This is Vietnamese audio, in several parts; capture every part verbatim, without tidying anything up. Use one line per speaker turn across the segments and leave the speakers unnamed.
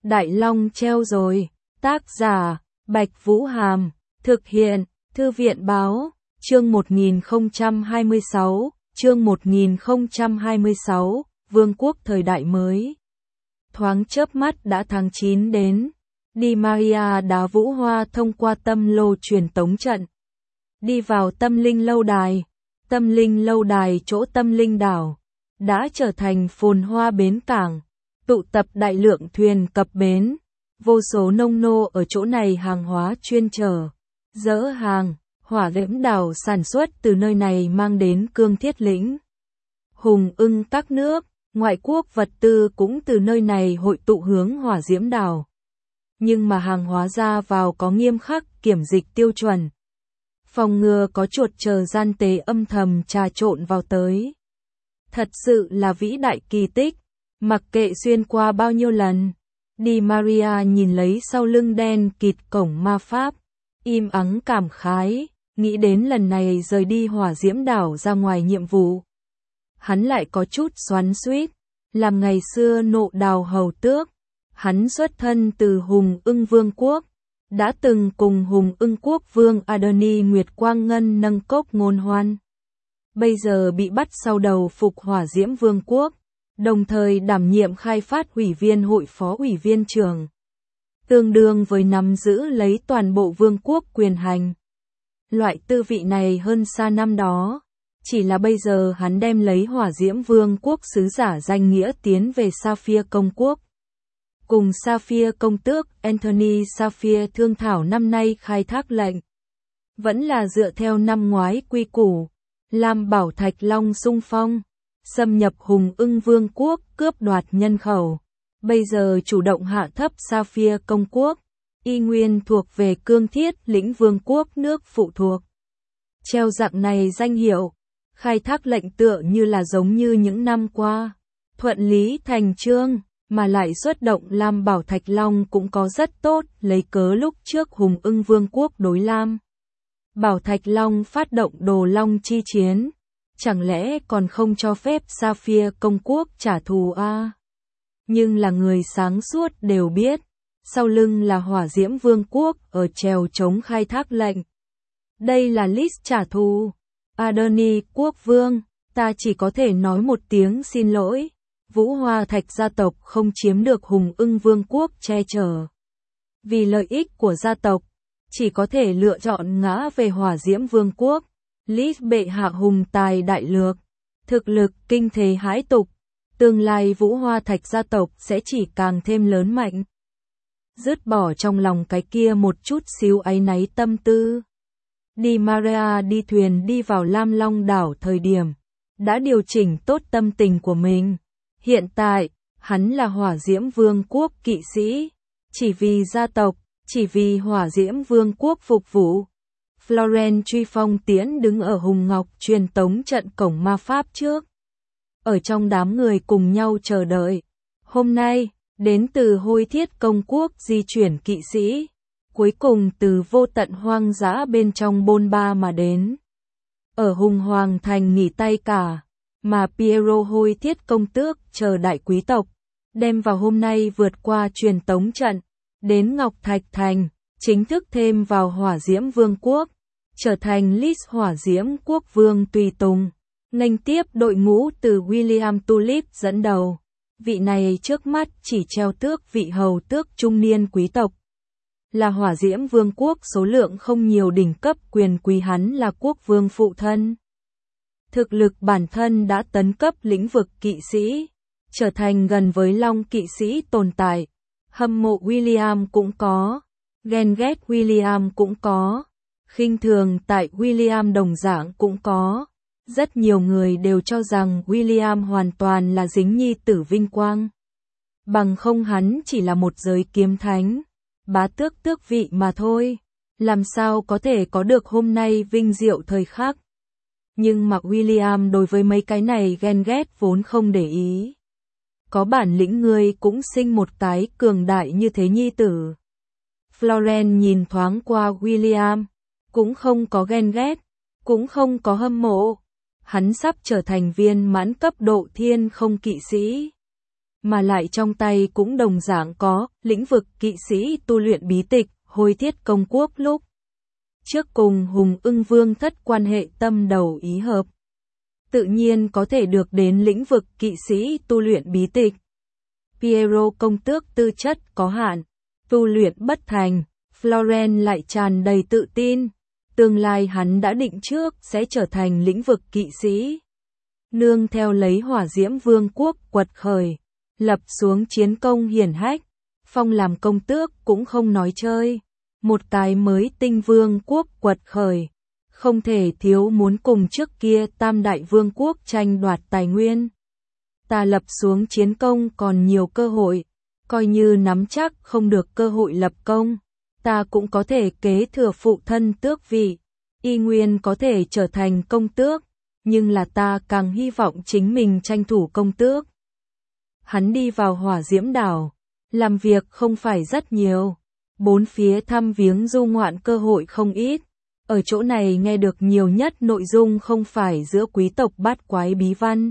Đại Long treo rồi. Tác giả, Bạch Vũ Hàm. Thực hiện, Thư viện Báo. Chương một nghìn không trăm hai mươi sáu. Chương một nghìn không trăm hai mươi sáu. Vương quốc thời đại mới. Thoáng chớp mắt đã tháng chín đến. Di Maria đá Vũ Hoa thông qua tâm lô truyền tống trận. Đi vào tâm linh lâu đài. Tâm linh lâu đài chỗ tâm linh đảo. Đã trở thành phồn hoa bến cảng. Tụ tập đại lượng thuyền cập bến. Vô số nông nô ở chỗ này hàng hóa chuyên chở. Dỡ hàng, hỏa diễm đảo sản xuất từ nơi này mang đến Cương Thiết Lĩnh. Hùng ưng các nước, ngoại quốc vật tư cũng từ nơi này hội tụ hướng hỏa diễm đảo. Nhưng mà hàng hóa ra vào có nghiêm khắc kiểm dịch tiêu chuẩn. Phòng ngừa có chuột chờ gian tế âm thầm trà trộn vào tới. Thật sự là vĩ đại kỳ tích, mặc kệ xuyên qua bao nhiêu lần. Di Maria nhìn lấy sau lưng đen kịt cổng ma pháp, im ắng cảm khái, nghĩ đến lần này rời đi hỏa diễm đảo ra ngoài nhiệm vụ. Hắn lại có chút xoắn xuýt, làm ngày xưa nộ đào hầu tước. Hắn xuất thân từ Hùng Ưng Vương quốc, đã từng cùng Hùng Ưng quốc vương Adoni Nguyệt Quang Ngân nâng cốc ngôn hoan. Bây giờ bị bắt sau đầu phục hỏa diễm vương quốc, đồng thời đảm nhiệm khai phát ủy viên hội phó ủy viên trưởng. Tương đương với nắm giữ lấy toàn bộ vương quốc quyền hành. Loại tư vị này hơn xa năm đó, chỉ là bây giờ hắn đem lấy hỏa diễm vương quốc sứ giả danh nghĩa tiến về Sapphire công quốc. Cùng Sapphire công tước Anthony Sapphire thương thảo năm nay khai thác lệnh. Vẫn là dựa theo năm ngoái quy củ, làm Bảo Thạch Long xung phong, xâm nhập Hùng Ưng Vương quốc cướp đoạt nhân khẩu. Bây giờ chủ động hạ thấp Sapphire công quốc, y nguyên thuộc về Cương Thiết Lĩnh Vương quốc nước phụ thuộc. Treo dạng này danh hiệu, khai thác lệnh tựa như là giống như những năm qua, thuận lý thành chương. Mà lại xuất động Lam Bảo Thạch Long cũng có rất tốt, lấy cớ lúc trước Hùng Ưng Vương quốc đối Lam Bảo Thạch Long phát động đồ long chi chiến, chẳng lẽ còn không cho phép Sapphire công quốc trả thù a? À? Nhưng là người sáng suốt đều biết, sau lưng là hỏa diễm vương quốc ở trèo chống khai thác lệnh. Đây là list trả thù. Adoni quốc vương, ta chỉ có thể nói một tiếng xin lỗi. Vũ Hoa Thạch gia tộc không chiếm được Hùng Ưng Vương quốc che chở. Vì lợi ích của gia tộc, chỉ có thể lựa chọn ngã về hỏa diễm vương quốc. Lít bệ hạ hùng tài đại lược, thực lực kinh thế hãi tục. Tương lai Vũ Hoa Thạch gia tộc sẽ chỉ càng thêm lớn mạnh. Dứt bỏ trong lòng cái kia một chút xíu áy náy tâm tư. Di Maria đi thuyền đi vào Lam Long đảo thời điểm, đã điều chỉnh tốt tâm tình của mình. Hiện tại, hắn là hỏa diễm vương quốc kỵ sĩ, chỉ vì gia tộc, chỉ vì hỏa diễm vương quốc phục vụ. Florence truy phong tiễn đứng ở Hùng Ngọc truyền tống trận cổng ma pháp trước. Ở trong đám người cùng nhau chờ đợi. Hôm nay, đến từ Hôi Thiết công quốc di chuyển kỵ sĩ, cuối cùng từ vô tận hoang dã bên trong bôn ba mà đến. Ở Hùng Hoàng thành nghỉ tay cả. Mà Piero Hôi Thiết công tước chờ đại quý tộc, đem vào hôm nay vượt qua truyền tống trận, đến Ngọc Thạch Thành, chính thức thêm vào hỏa diễm vương quốc, trở thành list hỏa diễm quốc vương tùy tùng, nghênh tiếp đội ngũ từ William Tulip dẫn đầu. Vị này trước mắt chỉ treo tước vị hầu tước trung niên quý tộc. Là hỏa diễm vương quốc số lượng không nhiều đỉnh cấp quyền quý, hắn là quốc vương phụ thân. Thực lực bản thân đã tấn cấp lĩnh vực kỵ sĩ, trở thành gần với Long kỵ sĩ tồn tại. Hâm mộ William cũng có, ghen ghét William cũng có, khinh thường tại William đồng dạng cũng có. Rất nhiều người đều cho rằng William hoàn toàn là dính nhi tử vinh quang. Bằng không hắn chỉ là một giới kiếm thánh, bá tước tước vị mà thôi. Làm sao có thể có được hôm nay vinh diệu thời khắc. Nhưng mà William đối với mấy cái này ghen ghét vốn không để ý. Có bản lĩnh ngươi cũng sinh một cái cường đại như thế nhi tử. Florence nhìn thoáng qua William, cũng không có ghen ghét, cũng không có hâm mộ. Hắn sắp trở thành viên mãn cấp độ thiên không kỵ sĩ. mà lại trong tay cũng đồng dạng có lĩnh vực kỵ sĩ tu luyện bí tịch, Hôi Thiết Công Quốc lúc trước cùng Hùng Ưng Vương thất quan hệ tâm đầu ý hợp. Tự nhiên có thể được đến lĩnh vực kỵ sĩ tu luyện bí tịch. Piero công tước tư chất có hạn, tu luyện bất thành, Florent lại tràn đầy tự tin. Tương lai hắn đã định trước sẽ trở thành lĩnh vực kỵ sĩ. Nương theo lấy Hỏa Diễm Vương quốc quật khởi, lập xuống chiến công hiển hách, phong làm công tước cũng không nói chơi. Một cái mới tinh vương quốc quật khởi, không thể thiếu muốn cùng trước kia tam đại vương quốc tranh đoạt tài nguyên. Ta lập xuống chiến công còn nhiều cơ hội, coi như nắm chắc không được cơ hội lập công, ta cũng có thể kế thừa phụ thân tước vị, y nguyên có thể trở thành công tước, nhưng là ta càng hy vọng chính mình tranh thủ công tước. Hắn đi vào Hỏa Diễm đảo, làm việc không phải rất nhiều, bốn phía thăm viếng du ngoạn cơ hội không ít. Ở chỗ này nghe được nhiều nhất nội dung không phải giữa quý tộc bát quái bí văn,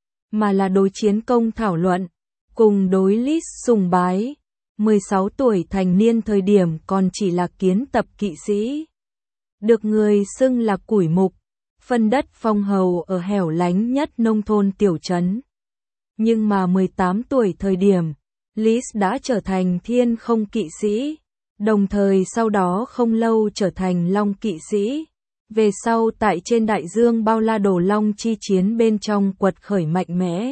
mà là đối chiến công thảo luận, cùng đối Lis sùng bái. mười sáu tuổi thành niên thời điểm còn chỉ là kiến tập kỵ sĩ, được người xưng là củi mục, phân đất phong hầu ở hẻo lánh nhất nông thôn tiểu trấn. Nhưng mà mười tám tuổi thời điểm, Lis đã trở thành thiên không kỵ sĩ, đồng thời sau đó không lâu trở thành long kỵ sĩ. Về sau tại trên đại dương bao la đồ long chi chiến bên trong quật khởi mạnh mẽ.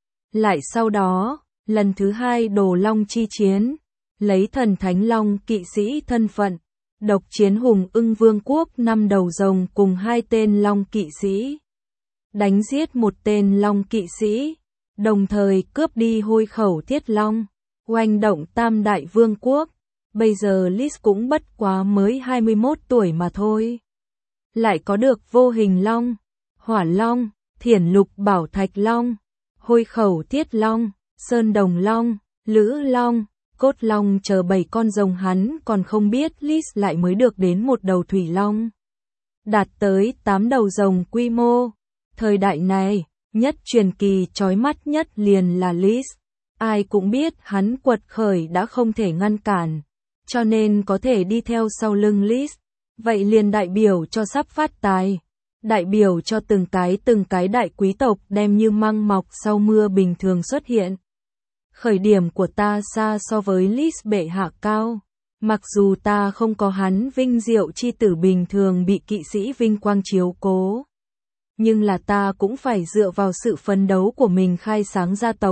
Lại sau đó, lần thứ hai đồ long chi chiến, lấy thần thánh long kỵ sĩ thân phận, độc chiến Hùng Ưng Vương quốc năm đầu rồng cùng hai tên long kỵ sĩ. Đánh giết một tên long kỵ sĩ, đồng thời cướp đi hôi khẩu thiết long, oanh động tam đại vương quốc. Bây giờ Lis cũng bất quá mới hai mươi mốt tuổi mà thôi. Lại có được vô hình long, hỏa long, thiển lục bảo thạch long, hôi khẩu thiết long, sơn đồng long, lữ long, cốt long chờ bảy con rồng, hắn còn không biết Lis lại mới được đến một đầu thủy long. Đạt tới tám đầu rồng quy mô. Thời đại này, nhất truyền kỳ chói mắt nhất liền là Lis. Ai cũng biết hắn quật khởi đã không thể ngăn cản, cho nên có thể đi theo sau lưng Lis. Vậy liền đại biểu cho sắp phát tài, đại biểu cho từng cái từng cái đại quý tộc đem như măng mọc sau mưa bình thường xuất hiện. Khởi điểm của ta xa so với Lis bệ hạ cao, mặc dù ta không có hắn vinh diệu chi tử bình thường bị kỵ sĩ vinh quang chiếu cố, nhưng là ta cũng phải dựa vào sự phấn đấu của mình khai sáng gia tộc,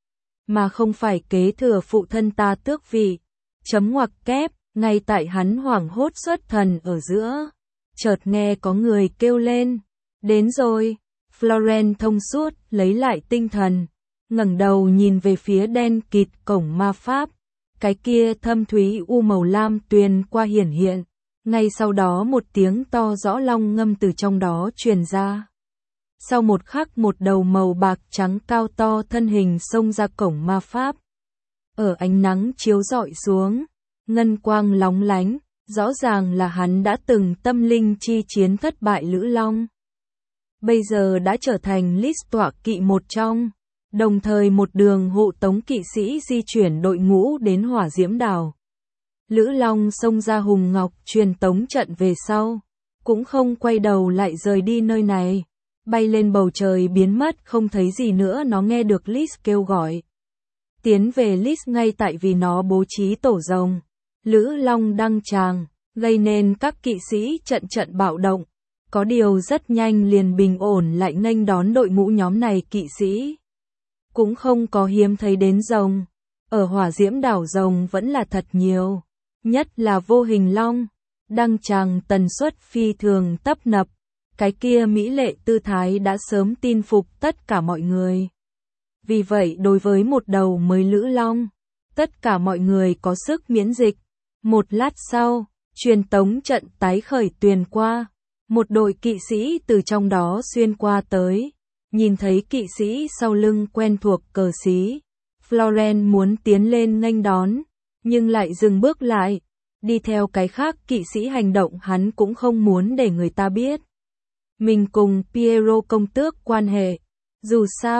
mà không phải kế thừa phụ thân ta tước vị. Chấm ngoặc kép. Ngay tại hắn hoảng hốt xuất thần ở giữa, chợt nghe có người kêu lên, đến rồi. Florent thông suốt lấy lại tinh thần, ngẩng đầu nhìn về phía đen kịt cổng ma pháp, cái kia thâm thúy u màu lam tuyền qua hiển hiện, ngay sau đó một tiếng to rõ long ngâm từ trong đó truyền ra. Sau một khắc một đầu màu bạc trắng cao to thân hình xông ra cổng ma pháp. Ở ánh nắng chiếu rọi xuống, ngân quang lóng lánh, rõ ràng là hắn đã từng tâm linh chi chiến thất bại Lữ Long. Bây giờ đã trở thành Lis tọa kỵ một trong, đồng thời một đường hộ tống kỵ sĩ di chuyển đội ngũ đến Hỏa Diễm đảo. Lữ Long xông ra hùng ngọc truyền tống trận về sau, cũng không quay đầu lại rời đi nơi này, bay lên bầu trời biến mất không thấy gì nữa. Nó nghe được Lis kêu gọi, tiến về Lis ngay tại vì nó bố trí tổ rồng. Lữ Long đăng tràng, gây nên các kỵ sĩ trận trận bạo động, có điều rất nhanh liền bình ổn lại nghênh đón đội ngũ nhóm này kỵ sĩ. Cũng không có hiếm thấy đến rồng, ở Hỏa Diễm đảo rồng vẫn là thật nhiều, nhất là vô hình long, đăng tràng tần suất phi thường tấp nập, cái kia mỹ lệ tư thái đã sớm tin phục tất cả mọi người. Vì vậy đối với một đầu mới Lữ Long, tất cả mọi người có sức miễn dịch. Một lát sau, truyền tống trận tái khởi tuyền qua, một đội kỵ sĩ từ trong đó xuyên qua tới, nhìn thấy kỵ sĩ sau lưng quen thuộc cờ xí. Florent muốn tiến lên nghênh đón, nhưng lại dừng bước lại, đi theo cái khác kỵ sĩ hành động hắn cũng không muốn để người ta biết. Mình cùng Piero công tước quan hệ, dù sao,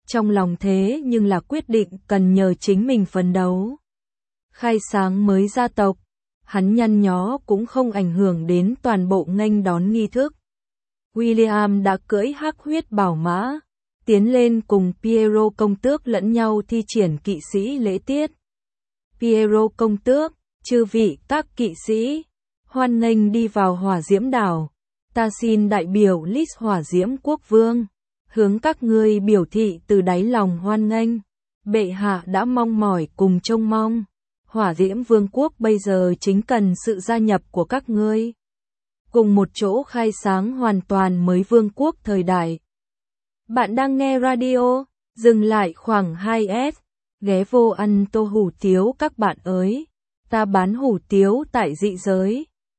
trong lòng thế nhưng là quyết định cần nhờ chính mình phấn đấu. Khai sáng mới gia tộc, hắn nhăn nhó cũng không ảnh hưởng đến toàn bộ nghênh đón nghi thức. William đã cưỡi hắc huyết bảo mã, tiến lên cùng Piero công tước lẫn nhau thi triển kỵ sĩ lễ tiết. Piero công tước, chư vị các kỵ sĩ, hoan nghênh đi vào hỏa diễm đảo. Ta xin đại biểu Lis hỏa diễm quốc vương, hướng các ngươi biểu thị từ đáy lòng hoan nghênh. Bệ hạ đã mong mỏi cùng trông mong. Hỏa diễm vương quốc bây giờ chính cần sự gia nhập của các ngươi. Cùng một chỗ khai sáng hoàn toàn mới vương quốc thời đại. Bạn đang nghe radio, dừng lại khoảng hai s, ghé vô ăn tô hủ tiếu các bạn ơi. Ta bán hủ tiếu tại dị giới.